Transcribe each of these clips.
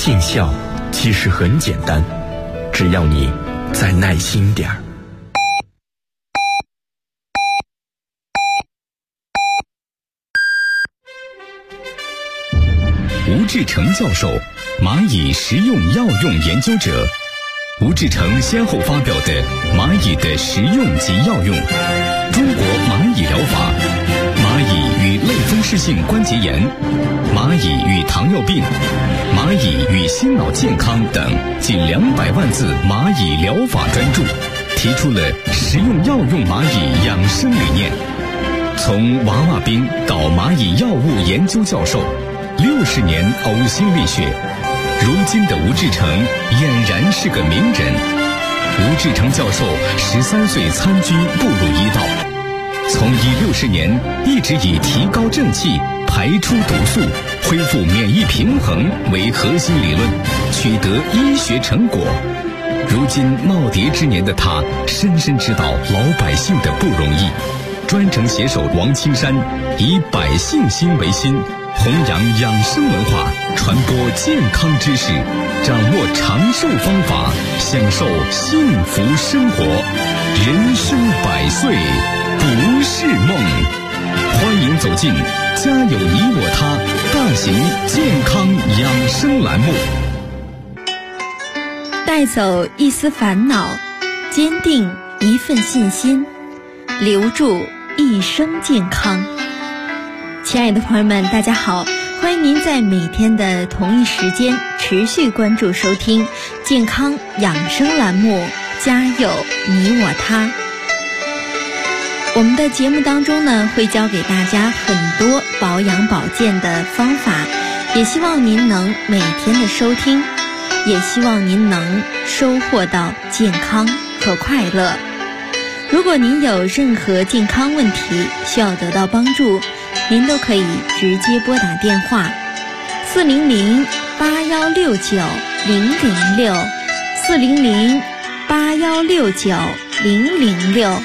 尽孝其实很简单，只要你再耐心点儿。 吴志成教授，蚂蚁食用药用研究者。吴志成先后发表的《蚂蚁的食用及药用》、《中国蚂蚁疗法》、《蚂蚁与类风湿性关节炎》、《蚂蚁与糖尿病》、《蚂蚁与心脑健康》等近200万字蚂蚁疗法专著，提出了食用药用蚂蚁养生理念。从娃娃兵到蚂蚁药物研究教授，60年呕心沥血，如今的吴志成俨然是个名人。吴志成教授13岁参军步入医道，从医60年一直以提高正气、排出毒素、恢复免疫平衡为核心理论，取得医学成果。如今耄耋之年的他，深深知道老百姓的不容易，专程携手王青山，以百姓心为心，弘扬养生文化，传播健康知识，掌握长寿方法，享受幸福生活。人生100岁不是梦。欢迎走进家有你我他大型健康养生栏目， 带走一丝烦恼，坚定一份信心，留住一生健康。亲爱的朋友们，大家好，欢迎您在每天的同一时间持续关注收听健康养生栏目家有你我他。我们的节目当中呢，会教给大家很多保养保健的方法，也希望您能每天的收听，也希望您能收获到健康和快乐。如果您有任何健康问题需要得到帮助，您都可以直接拨打电话400-8169-006 400-8169-006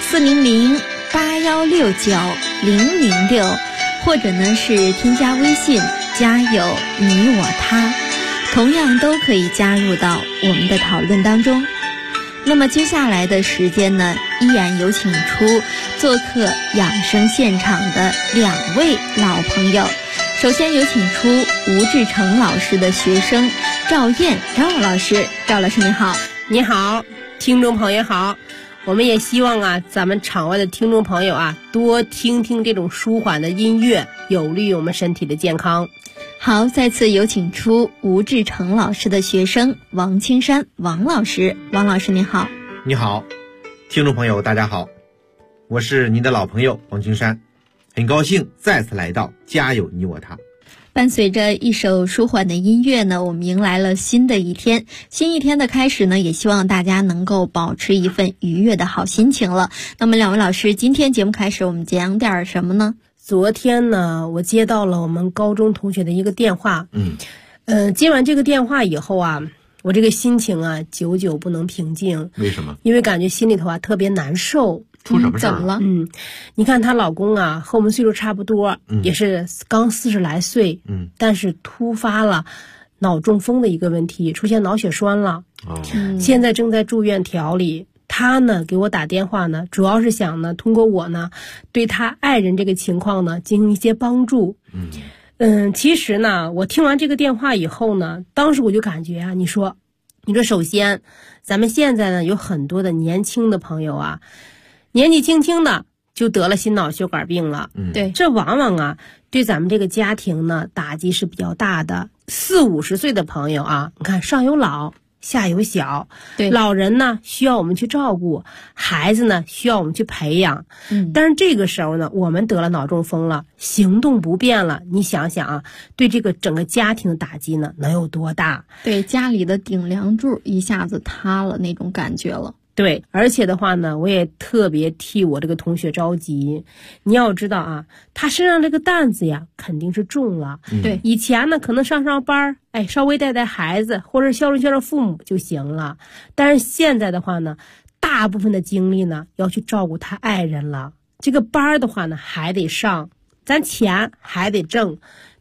400-8169-006，或者呢是添加微信家有你我他，同样都可以加入到我们的讨论当中。那么接下来的时间呢，依然有请出做客养生现场的2位老朋友。首先有请出吴志成老师的学生赵燕，赵老师。赵老师你好。 你好，听众朋友好。我们也希望啊，咱们场外的听众朋友啊，多听听这种舒缓的音乐，有利于我们身体的健康。 好，再次有请出吴志成老师的学生王青山，王老师。王老师你好。 你好，听众朋友大家好，我是您的老朋友王青山，很高兴再次来到家有你我他。 伴随着一首舒缓的音乐呢，我们迎来了新的一天。新一天的开始呢，也希望大家能够保持一份愉悦的好心情了。那么2位老师，今天节目开始我们讲点什么呢？ 昨天呢，我接到了我们高中同学的一个电话。接完这个电话以后啊，我这个心情啊，久久不能平静。 为什么？ 因为感觉心里头啊特别难受。 出什么事怎么了？ 你看她老公啊，和我们岁数差不多，也是刚40来岁，但是突发了脑中风的一个问题，出现脑血栓了。现在正在住院调理。他呢给我打电话呢，主要是想呢通过我呢对他爱人这个情况呢进行一些帮助。其实呢我听完这个电话以后呢，当时我就感觉啊，你说首先咱们现在呢有很多的年轻的朋友啊，年纪轻轻的就得了心脑血管病了。 对， 这往往啊对咱们这个家庭呢打击是比较大的。40-50岁的朋友啊，你看上有老下有小， 对， 老人呢需要我们去照顾，孩子呢需要我们去培养。但是这个时候呢，我们得了脑中风了，行动不便了，你想想啊，对这个整个家庭的打击呢能有多大？ 对，家里的顶梁柱一下子塌了那种感觉了。 对，而且的话呢，我也特别替我这个同学着急。你要知道啊，他身上这个担子呀，肯定是重了。 对， 以前呢，可能上班，稍微带孩子，或者孝顺父母就行了。但是现在的话呢，大部分的精力呢，要去照顾他爱人了。这个班的话呢，还得上，咱钱还得挣。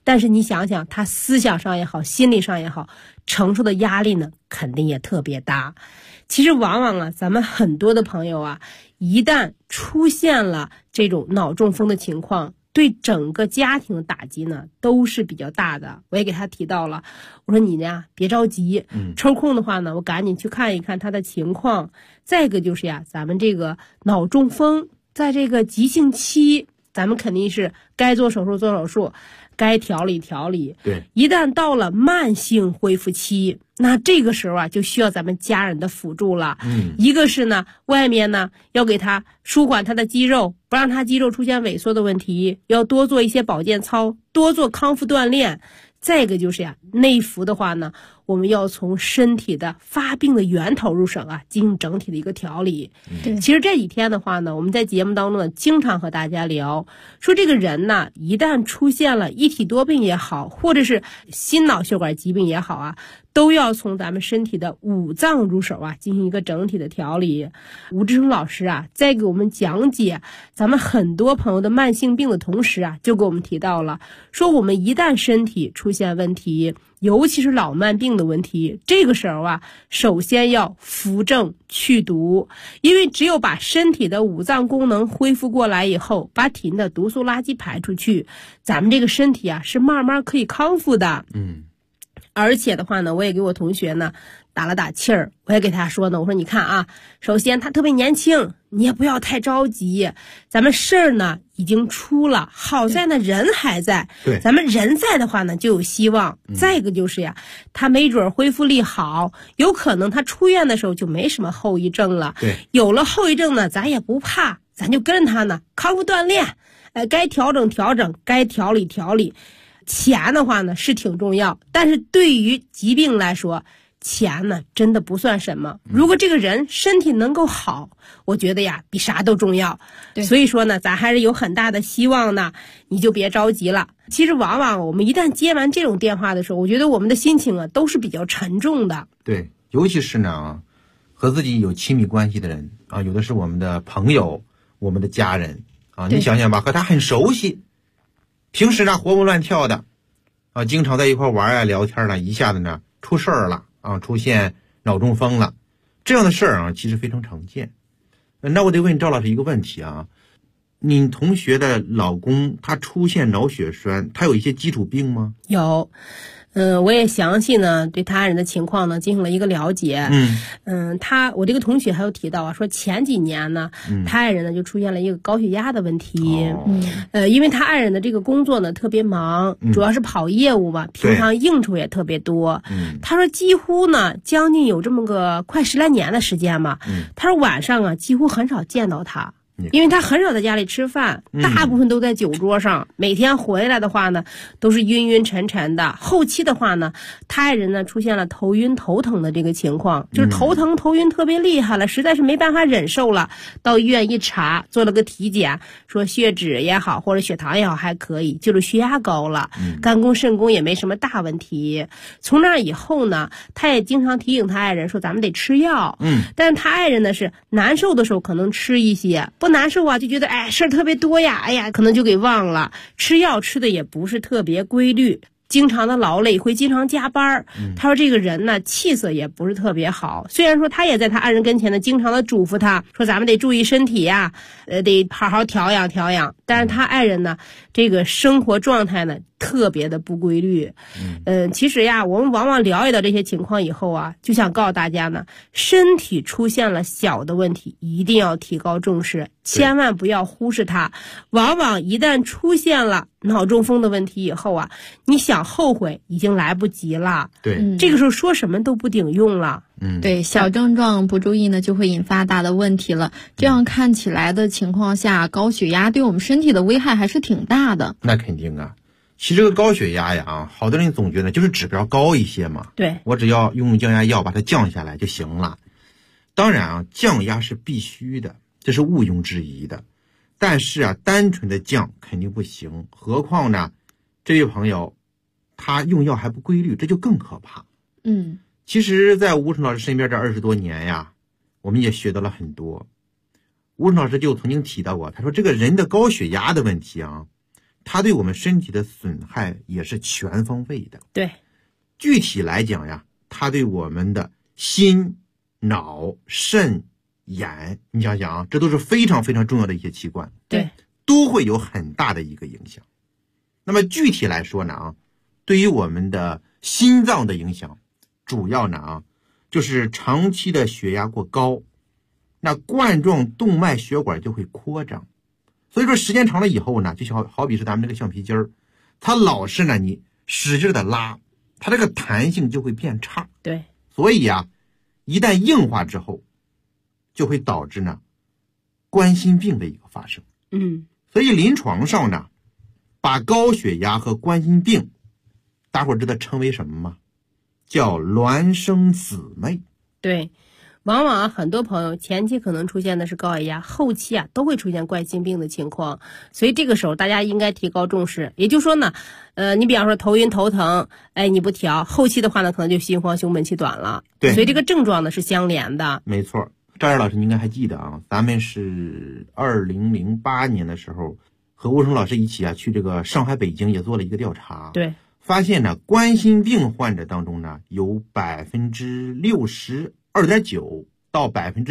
但是你想想，他思想上也好，心理上也好，承受的压力呢，肯定也特别大。其实往往啊，咱们很多的朋友啊，一旦出现了这种脑中风的情况，对整个家庭的打击呢，都是比较大的。我也给他提到了，我说你呢，别着急，抽空的话呢，我赶紧去看一看他的情况。再一个就是呀，咱们这个脑中风在这个急性期，咱们肯定是该做手术做手术，该调理调理。 对， 一旦到了慢性恢复期，那这个时候啊，就需要咱们家人的辅助了。一个是呢，外面呢要给他舒缓他的肌肉，不让他肌肉出现萎缩的问题，要多做一些保健操，多做康复锻炼。再一个就是呀，内服的话呢，我们要从身体的发病的源头入手啊，进行整体的一个调理。其实这几天的话呢，我们在节目当中呢，经常和大家聊，说这个人呢，一旦出现了一体多病也好，或者是心脑血管疾病也好啊，都要从咱们身体的五脏入手啊，进行一个整体的调理。吴志成老师啊，在给我们讲解咱们很多朋友的慢性病的同时啊，就给我们提到了，说我们一旦身体出现问题，尤其是老慢病的问题，这个时候啊，首先要扶正去毒，因为只有把身体的五脏功能恢复过来以后，把体内的毒素垃圾排出去，咱们这个身体啊是慢慢可以康复的。而且的话呢，我也给我同学呢打了打气儿，我也给他说呢，我说你看啊，首先他特别年轻，你也不要太着急，咱们事儿呢已经出了，好在呢人还在， 对， 咱们人在的话呢就有希望。再一个就是呀，他没准恢复力好，有可能他出院的时候就没什么后遗症了。 对， 有了后遗症呢，咱也不怕，咱就跟着他呢康复锻炼，该调整调整，该调理调理。钱的话呢是挺重要，但是对于疾病来说，钱呢真的不算什么。如果这个人身体能够好，我觉得呀比啥都重要。所以说呢，咱还是有很大的希望呢，你就别着急了。其实往往我们一旦接完这种电话的时候，我觉得我们的心情啊都是比较沉重的。 对，尤其是呢和自己有亲密关系的人啊，有的是我们的朋友，我们的家人啊，你想想吧，和他很熟悉，平时呢活蹦乱跳的啊，经常在一块玩啊聊天了，一下子呢出事儿了啊，出现脑中风了，这样的事儿啊其实非常常见。那我得问赵老师一个问题啊，你同学的老公他出现脑血栓，他有一些基础病吗？ 有。我也详细呢对他人的情况呢进行了一个了解。我这个同学还有提到啊，说前几年呢，他爱人呢就出现了一个高血压的问题。因为他爱人的这个工作呢特别忙，主要是跑业务嘛，平常应酬也特别多。他说几乎呢将近有这么个快10来年的时间嘛。他说晚上啊几乎很少见到他。因为他很少在家里吃饭，大部分都在酒桌上，每天回来的话呢都是晕晕沉沉的。后期的话呢，他爱人呢出现了头晕头疼的这个情况，就是头疼头晕特别厉害了，实在是没办法忍受了，到医院一查，做了个体检，说血脂也好或者血糖也好还可以，就是血压高了，肝功肾功也没什么大问题。从那以后呢，他也经常提醒他爱人说咱们得吃药。但是他爱人呢是难受的时候可能吃一些，不难受啊就觉得事儿特别多呀，可能就给忘了，吃药吃的也不是特别规律，经常的劳累，会经常加班。他说这个人呢气色也不是特别好，虽然说他也在他爱人跟前呢经常的嘱咐他说咱们得注意身体呀，得好好调养调养，但是他爱人呢这个生活状态呢特别的不规律。其实呀，我们往往了解到这些情况以后啊，就想告诉大家呢，身体出现了小的问题，一定要提高重视，千万不要忽视它。往往一旦出现了脑中风的问题以后啊，你想后悔已经来不及了。 对， 这个时候说什么都不顶用了。 对，小症状不注意呢，就会引发大的问题了。这样看起来的情况下，高血压对我们身体的危害还是挺大的。 那肯定啊。其实这个高血压呀，好多人总觉得就是指标高一些嘛， 对， 我只要用降压药把它降下来就行了。当然啊，降压是必须的，这是毋庸置疑的。但是啊，单纯的降肯定不行，何况呢，这位朋友他用药还不规律，这就更可怕。其实在吴成老师身边这20多年呀，我们也学到了很多。吴成老师就曾经提到过，他说这个人的高血压的问题啊， 它对我们身体的损害也是全方位的。 对， 具体来讲呀，它对我们的心、脑、肾、眼，你想想啊，这都是非常非常重要的一些器官， 对， 都会有很大的一个影响。那么具体来说呢对于我们的心脏的影响，主要呢就是长期的血压过高，那冠状动脉血管就会扩张，所以说时间长了以后呢，就好比是咱们这个橡皮筋儿，它老是呢你使劲的拉，它这个弹性就会变差。 对， 所以一旦硬化之后，就会导致呢冠心病的一个发生。所以临床上呢，把高血压和冠心病，大伙儿知道称为什么吗？叫孪生姊妹。 对，往往很多朋友前期可能出现的是高血压，后期都会出现冠心病的情况，所以这个时候大家应该提高重视。也就是说呢，你比方说头晕头疼，你不调，后期的话呢，可能就心慌胸闷气短了。 对， 所以这个症状呢是相连的。 没错，赵岩老师你应该还记得咱们是2008年的时候和吴声老师一起去这个上海、北京也做了一个调查。 对， 发现呢，冠心病患者当中呢，有62.9%到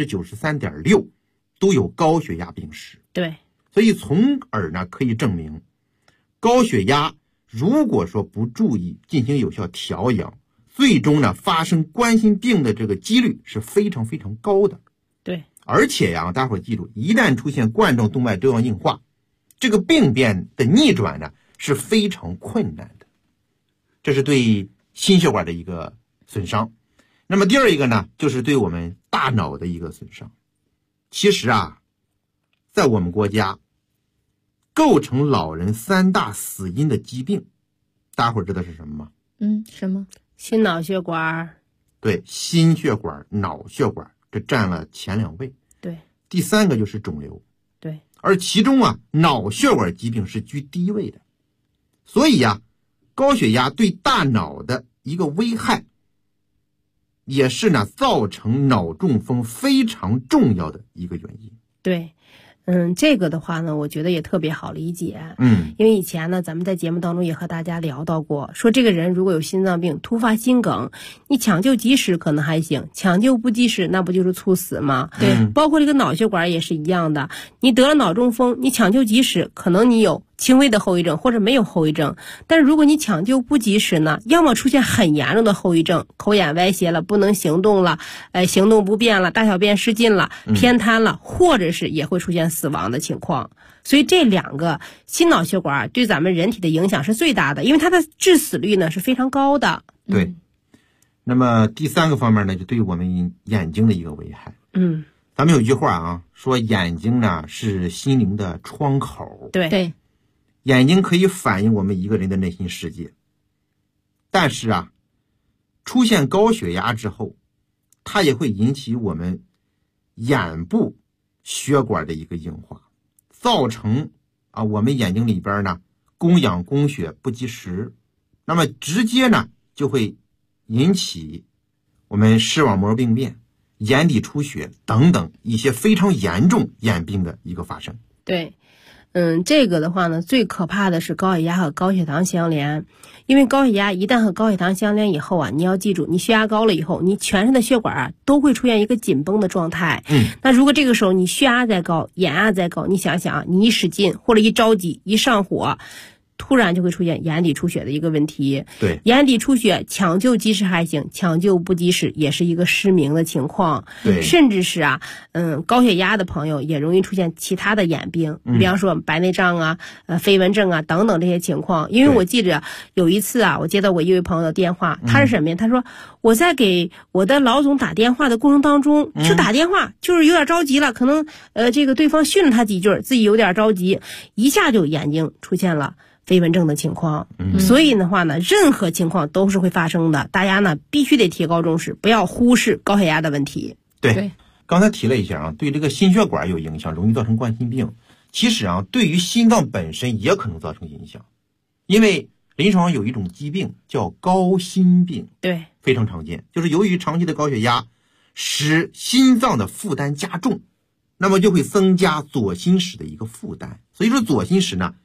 93.6%都有高血压病史。 对， 所以从而呢可以证明，高血压如果说不注意进行有效调养，最终呢发生冠心病的这个几率是非常非常高的。 对， 而且大伙儿记住，一旦出现冠状动脉粥样硬化，这个病变的逆转呢是非常困难的。这是对心血管的一个损伤。那么第二一个呢，就是对我们大脑的一个损伤。其实在我们国家，构成老人3大死因的疾病，大伙儿知道是什么吗？ 什么？ 心脑血管。 对，心血管、脑血管，这占了前2位。 对， 第3个就是肿瘤。 对， 而其中脑血管疾病是居第1位的。所以高血压对大脑的一个危害，也是呢造成脑中风非常重要的一个原因。 对，这个的话呢，我觉得也特别好理解。因为以前呢，咱们在节目当中也和大家聊到过，说这个人如果有心脏病、突发心梗，你抢救及时可能还行，抢救不及时，那不就是猝死吗？ 对， 包括这个脑血管也是一样的，你得了脑中风，你抢救及时，可能你有轻微的后遗症或者没有后遗症，但是如果你抢救不及时呢，要么出现很严重的后遗症，口眼歪斜了，不能行动了，行动不便了，大小便失禁了，偏瘫了，或者是也会出现死亡的情况。所以这2个心脑血管对咱们人体的影响是最大的，因为它的致死率呢是非常高的。 对，那么第3个方面呢，就对我们眼睛的一个危害。咱们有一句话说眼睛呢是心灵的窗口。 对， 眼睛可以反映我们一个人的内心世界，但是出现高血压之后，它也会引起我们眼部血管的一个硬化，造成我们眼睛里边呢供氧供血不及时，那么直接呢就会引起我们视网膜病变、眼底出血等等一些非常严重眼病的一个发生。 对，这个的话呢，最可怕的是高血压和高血糖相连。因为高血压一旦和高血糖相连以后你要记住，你血压高了以后，你全身的血管都会出现一个紧绷的状态。那如果这个时候你血压再高，眼压再高，你想想你一使劲或者一着急一上火，突然就会出现眼底出血的一个问题。 对， 眼底出血抢救及时还行，抢救不及时也是一个失明的情况。 对， 甚至是高血压的朋友也容易出现其他的眼病，比方说白内障飞蚊症等等这些情况。因为我记着有一次我接到我一位朋友的电话，他是什么呀？他说我在给我的老总打电话的过程当中，就打电话就是有点着急了，可能这个对方训了他几句，自己有点着急，一下就眼睛出现了飞蚊症的情况。所以的话呢，任何情况都是会发生的，大家呢必须得提高重视，不要忽视高血压的问题。 对，刚才提了一下对这个心血管有影响，容易造成冠心病。其实对于心脏本身也可能造成影响，因为临床上有一种疾病叫高心病。 对， 非常常见，就是由于长期的高血压使心脏的负担加重，那么就会增加左心室的一个负担。所以说左心室呢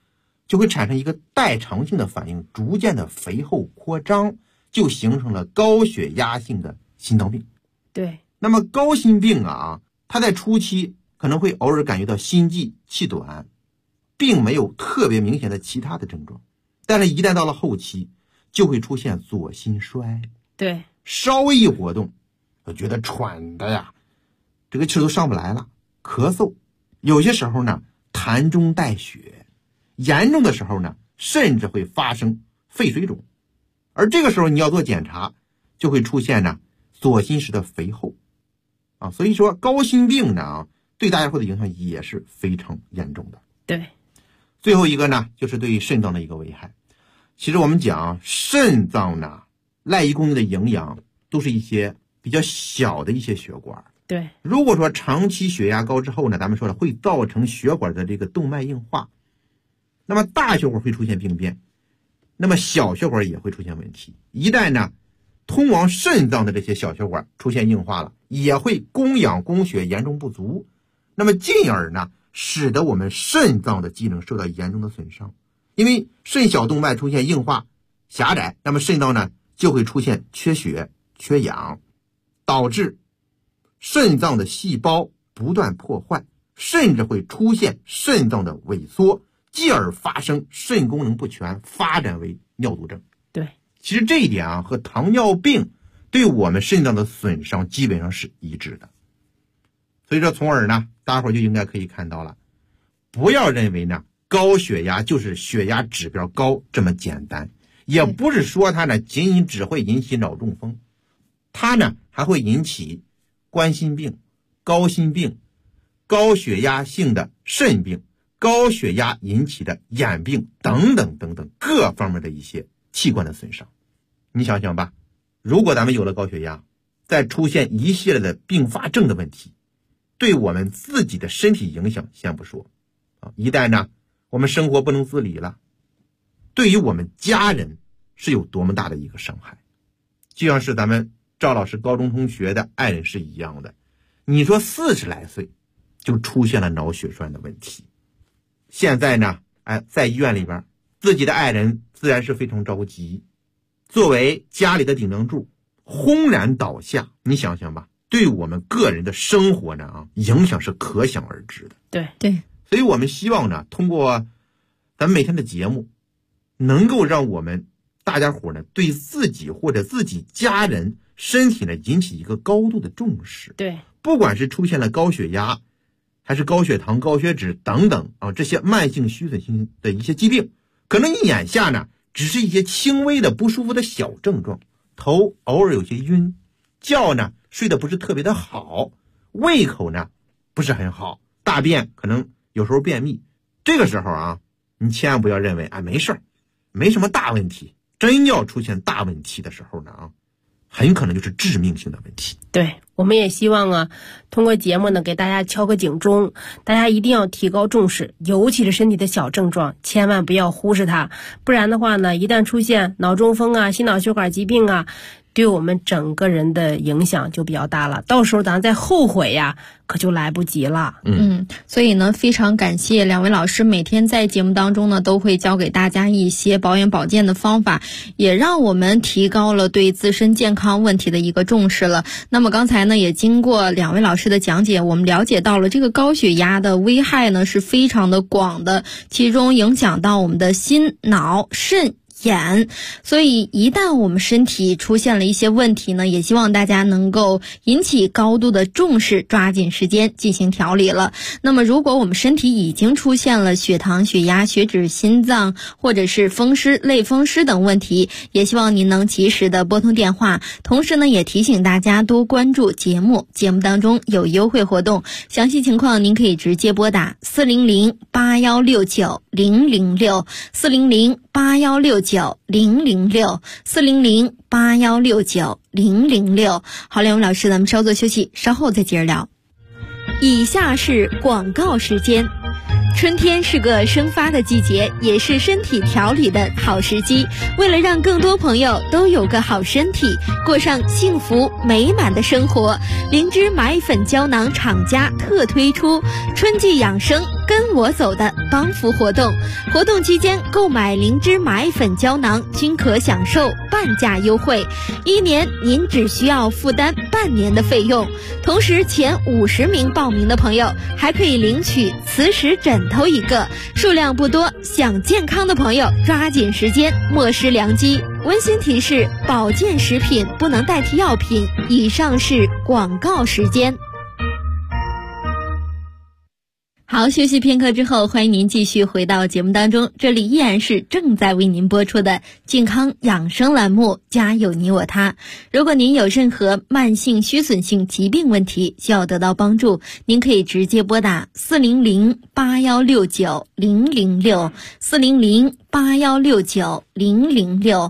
就会产生一个代偿性的反应，逐渐的肥厚扩张，就形成了高血压性的心脏病。 对， 那么高心病啊，它在初期可能会偶尔感觉到心悸、气短，并没有特别明显的其他的症状，但是一旦到了后期，就会出现左心衰。 对， 稍微一活动，我觉得喘的呀，这个气都上不来了，咳嗽，有些时候呢痰中带血，严重的时候呢甚至会发生肺水肿，而这个时候你要做检查，就会出现呢左心室的肥厚啊，所以说高心病呢对大家伙的影响也是非常严重的。 对， 最后一个呢就是对肾脏的一个危害。其实我们讲肾脏呢赖以供应的营养都是一些比较小的一些血管。 对， 如果说长期血压高之后呢，咱们说了会造成血管的这个动脉硬化，那么大血管会出现病变，那么小血管也会出现问题。一旦呢通往肾脏的这些小血管出现硬化了，也会供氧供血严重不足，那么进而呢使得我们肾脏的机能受到严重的损伤。因为肾小动脉出现硬化狭窄，那么肾脏呢就会出现缺血缺氧，导致肾脏的细胞不断破坏，甚至会出现肾脏的萎缩，继而发生肾功能不全，发展为尿毒症。 对， 其实这一点啊和糖尿病对我们肾脏的损伤基本上是一致的。所以说从而呢大伙就应该可以看到了，不要认为呢高血压就是血压指标高这么简单，也不是说它呢仅仅只会引起脑中风，它呢还会引起冠心病、高心病、高血压性的肾病、高血压引起的眼病等等等等各方面的一些器官的损伤。你想想吧，如果咱们有了高血压，再出现一系列的并发症的问题，对我们自己的身体影响先不说啊，一旦呢我们生活不能自理了，对于我们家人是有多么大的一个伤害。就像是咱们赵老师高中同学的爱人是一样的，你说40来岁就出现了脑血栓的问题，现在呢在医院里边，自己的爱人自然是非常着急，作为家里的顶梁柱轰然倒下，你想想吧，对我们个人的生活呢影响是可想而知的。 对对， 所以我们希望呢通过咱们每天的节目，能够让我们大家伙呢对自己或者自己家人身体呢引起一个高度的重视。 对， 不管是出现了高血压还是高血糖、高血脂等等啊，这些慢性虚损性的一些疾病，可能你眼下呢只是一些轻微的不舒服的小症状，头偶尔有些晕，觉呢睡得不是特别的好，胃口呢不是很好，大便可能有时候便秘，这个时候啊你千万不要认为没事儿，没什么大问题。真要出现大问题的时候呢很可能就是致命性的问题。 对，我们也希望通过节目呢给大家敲个警钟，大家一定要提高重视，尤其是身体的小症状千万不要忽视它，不然的话呢一旦出现脑中风心脑血管疾病对我们整个人的影响就比较大了，到时候咱再后悔可就来不及了。 所以呢非常感谢两位老师每天在节目当中呢都会教给大家一些保养保健的方法，也让我们提高了对自身健康问题的一个重视了。那么刚才呢也经过两位老师的讲解，我们了解到了这个高血压的危害呢是非常的广的，其中影响到我们的心、脑、肾、眼，所以一旦我们身体出现了一些问题呢，也希望大家能够引起高度的重视，抓紧时间进行调理了。那么如果我们身体已经出现了血糖、血压、血脂、心脏或者是风湿、类风湿等问题，也希望您能及时的拨通电话，同时呢也提醒大家多关注节目当中有优惠活动，详细情况您可以直接拨打400-8169-006 400-8169-006 400-8169-006。好，两位老师，咱们稍作休息，稍后再接着聊。以下是广告时间。春天是个生发的季节，也是身体调理的好时机。为了让更多朋友都有个好身体，过上幸福美满的生活，灵芝买粉胶囊厂家特推出春季养生跟我走的帮扶活动，活动期间购买灵芝蚂蚁粉胶囊均可享受半价优惠，1年您只需要负担半年的费用。同时前50名报名的朋友还可以领取磁石枕头1个，数量不多，想健康的朋友抓紧时间，莫失良机。温馨提示：保健食品不能代替药品。以上是广告时间。好，休息片刻之后，欢迎您继续回到节目当中，这里依然是正在为您播出的健康养生栏目，家有你我他。如果您有任何慢性虚损性疾病问题需要得到帮助，您可以直接拨打400-8169-006 400-8169-006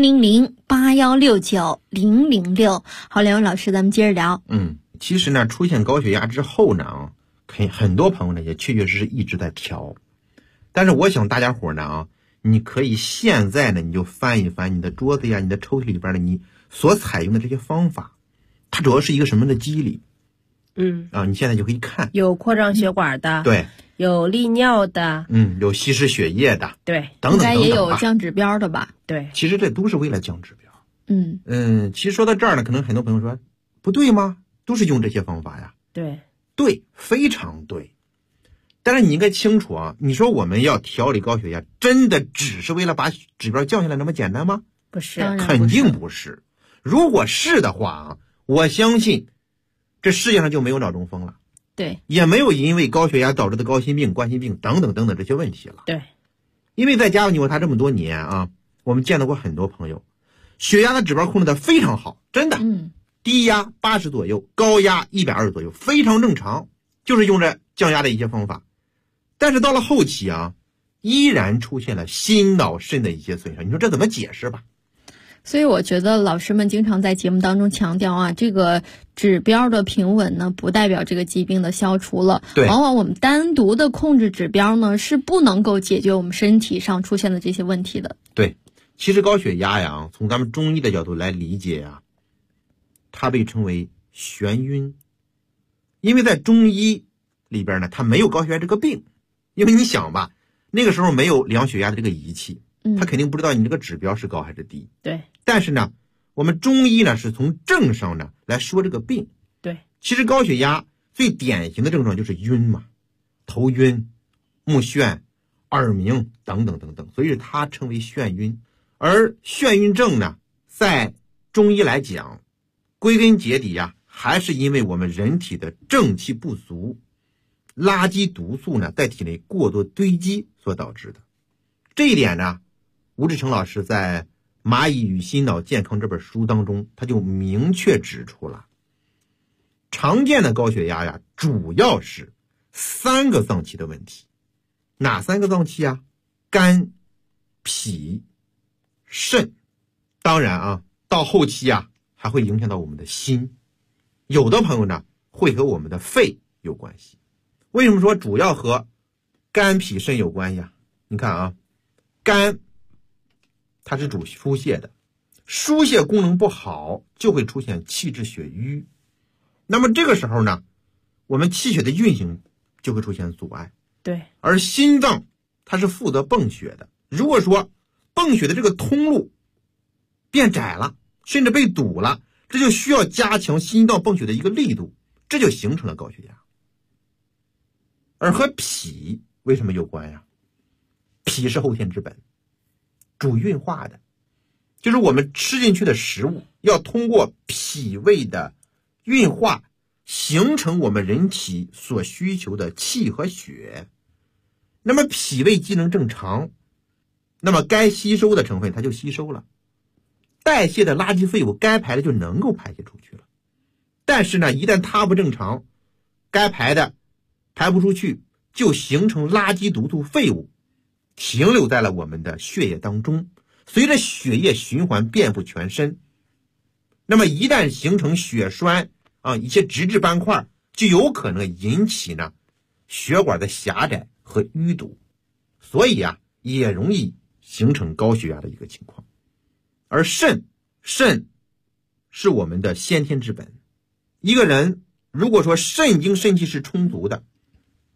400-8169-006。好，两位老师，咱们接着聊。 其实呢，出现高血压之后呢，很多朋友呢也确确实实一直在调，但是我想大家伙呢你可以现在呢你就翻一翻你的桌子呀、你的抽屉里边的你所采用的这些方法，它主要是一个什么样的机理？你现在就可以看， 有扩张血管的， 对， 有利尿的， 有稀释血液的， 对， 等等等等， 应该也有降指标的吧？ 对， 其实这都是为了降指标。其实说到这儿呢，可能很多朋友说不对吗？都是用这些方法呀。 对， 非常对。但是你应该清楚啊，你说我们要调理高血压，真的只是为了把指标降下来那么简单吗？ 不是， 肯定不是。如果是的话啊，我相信这世界上就没有脑中风了， 对， 也没有因为高血压导致的高心病、冠心病等等等等这些问题了。 对， 因为在家有你我他这么多年啊，我们见到过很多朋友，血压的指标控制的非常好，真的。低压80左右，高压120左右，非常正常，就是用着降压的一些方法。但是到了后期啊，依然出现了心脑肾的一些损伤，你说这怎么解释吧？ 所以我觉得老师们经常在节目当中强调啊，这个指标的平稳呢，不代表这个疾病的消除了。 对， 往往我们单独的控制指标呢，是不能够解决我们身体上出现的这些问题的。 对，其实高血压呀，从咱们中医的角度来理解呀，它被称为眩晕，因为在中医里边呢，它没有高血压这个病，因为你想吧，那个时候没有量血压的这个仪器，他肯定不知道你这个指标是高还是低。 对。 但是呢，我们中医呢是从症上呢来说这个病。 对。 其实高血压最典型的症状就是晕嘛，头晕、目眩、耳鸣等等等等，所以它称为眩晕。而眩晕症呢，在中医来讲，归根结底呀，还是因为我们人体的正气不足，垃圾毒素呢在体内过多堆积所导致的。这一点呢，吴志成老师在《蚂蚁与心脑健康》这本书当中，他就明确指出了，常见的高血压呀，主要是3个脏器的问题。哪3个脏器啊？肝、脾、肾。当然啊，到后期啊，还会影响到我们的心。有的朋友呢，会和我们的肺有关系。为什么说主要和肝、脾、肾有关系啊？你看啊，肝它是主疏泄的，疏泄功能不好，就会出现气滞血瘀。那么这个时候呢，我们气血的运行就会出现阻碍。 对。而心脏它是负责泵血的，如果说泵血的这个通路变窄了，甚至被堵了，这就需要加强心脏泵血的一个力度，这就形成了高血压。而和脾为什么有关呀？脾是后天之本，主运化的，就是我们吃进去的食物要通过脾胃的运化，形成我们人体所需求的气和血。那么脾胃机能正常，那么该吸收的成分它就吸收了，代谢的垃圾废物该排的就能够排泄出去了。但是呢，一旦它不正常，该排的排不出去，就形成垃圾毒素废物，停留在了我们的血液当中，随着血液循环遍布全身。那么一旦形成血栓一些直质斑块，就有可能引起呢血管的狭窄和淤堵，所以也容易形成高血压的一个情况。而肾是我们的先天之本，一个人如果说肾精肾气是充足的，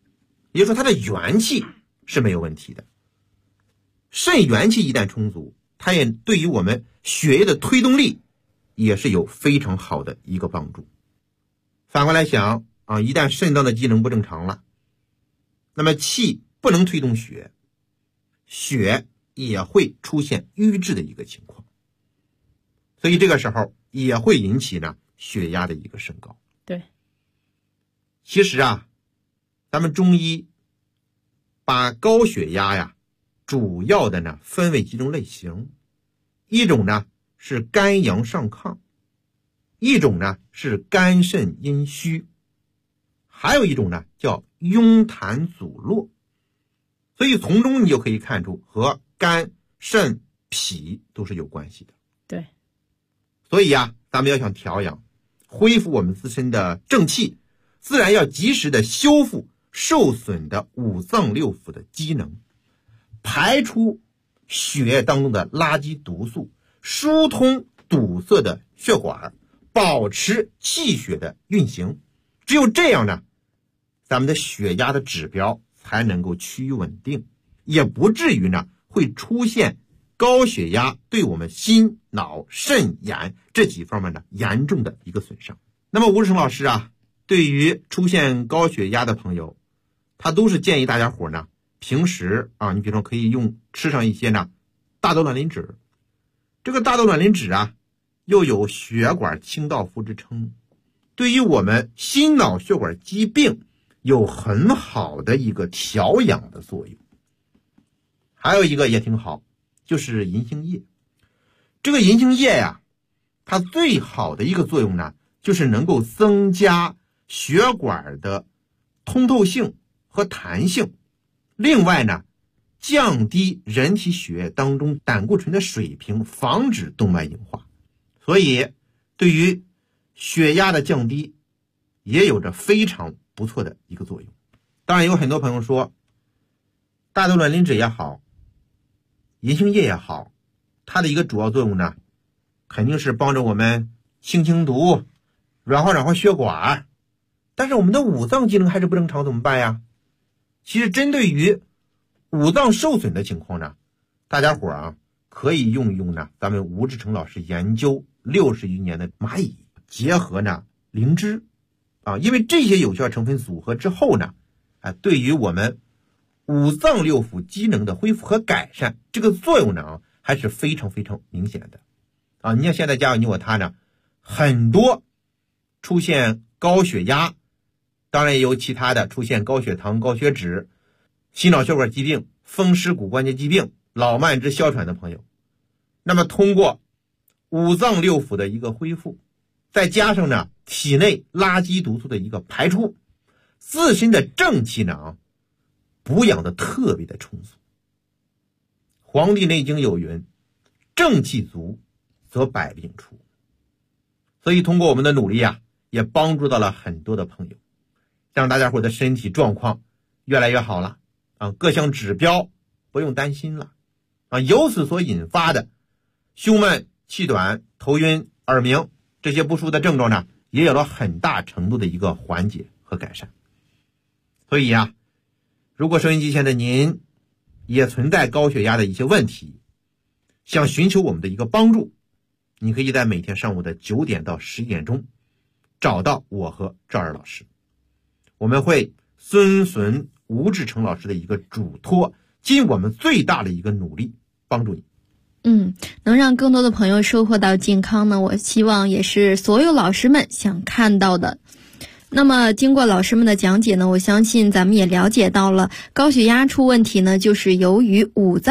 也就是说它的元气是没有问题的。肾元气一旦充足，它也对于我们血液的推动力也是有非常好的一个帮助。反过来想啊，一旦肾脏的机能不正常了，那么气不能推动血，血也会出现瘀滞的一个情况，所以这个时候也会引起呢血压的一个升高。 对， 其实啊，咱们中医把高血压呀主要的呢分为几种类型，一种呢是肝阳上亢，一种呢是肝肾阴虚，还有一种呢叫壅痰阻络。所以从中你就可以看出和肝肾脾都是有关系的。 对， 所以呀，咱们要想调养恢复我们自身的正气，自然要及时的修复受损的五脏六腑的机能，排出血液当中的垃圾毒素，疏通堵塞的血管，保持气血的运行。只有这样呢，咱们的血压的指标才能够趋于稳定，也不至于呢会出现高血压对我们心脑肾眼这几方面的严重的一个损伤。那么吴志成老师啊，对于出现高血压的朋友，他都是建议大家伙呢平时啊，你比如说可以吃上一些呢大豆卵磷脂。这个大豆卵磷脂啊又有血管清道夫之称，对于我们心脑血管疾病有很好的一个调养的作用。还有一个也挺好，就是银杏叶。这个银杏叶呀，它最好的一个作用呢，就是能够增加血管的通透性和弹性，另外呢降低人体血液当中胆固醇的水平，防止动脉硬化。所以对于血压的降低也有着非常不错的一个作用。当然有很多朋友说，大豆卵磷脂也好，银杏叶也好，它的一个主要作用呢，肯定是帮着我们清毒，软化血管。但是我们的五脏机能还是不正常怎么办呀？其实针对于五脏受损的情况呢，大家伙啊可以用一用呢咱们吴志成老师研究60余年的蚂蚁，结合呢灵芝啊，因为这些有效成分组合之后呢，对于我们五脏六腑机能的恢复和改善，这个作用呢还是非常非常明显的啊。你看现在家有你我他呢，很多出现高血压，当然也有其他的出现高血糖、高血脂、心脑血管疾病、风湿骨关节疾病、老慢支、哮喘的朋友。那么通过五脏六腑的一个恢复，再加上呢体内垃圾毒素的一个排出，自身的正气呢补养的特别的充足。黄帝内经有云，正气足则百病除。所以通过我们的努力啊，也帮助到了很多的朋友，让大家伙的身体状况越来越好了啊，各项指标不用担心了啊。由此所引发的胸闷、气短、头晕、耳鸣这些不舒服的症状呢，也有了很大程度的一个缓解和改善。所以啊，如果收音机前的您也存在高血压的一些问题，想寻求我们的一个帮助，你可以在每天上午的9点到11点钟找到我和赵二老师，我们会遵吴志成老师的一个嘱托，尽我们最大的一个努力帮助你。 能让更多的朋友收获到健康呢，我希望也是所有老师们想看到的。那么经过老师们的讲解呢，我相信咱们也了解到了高血压出问题呢，就是由于五脏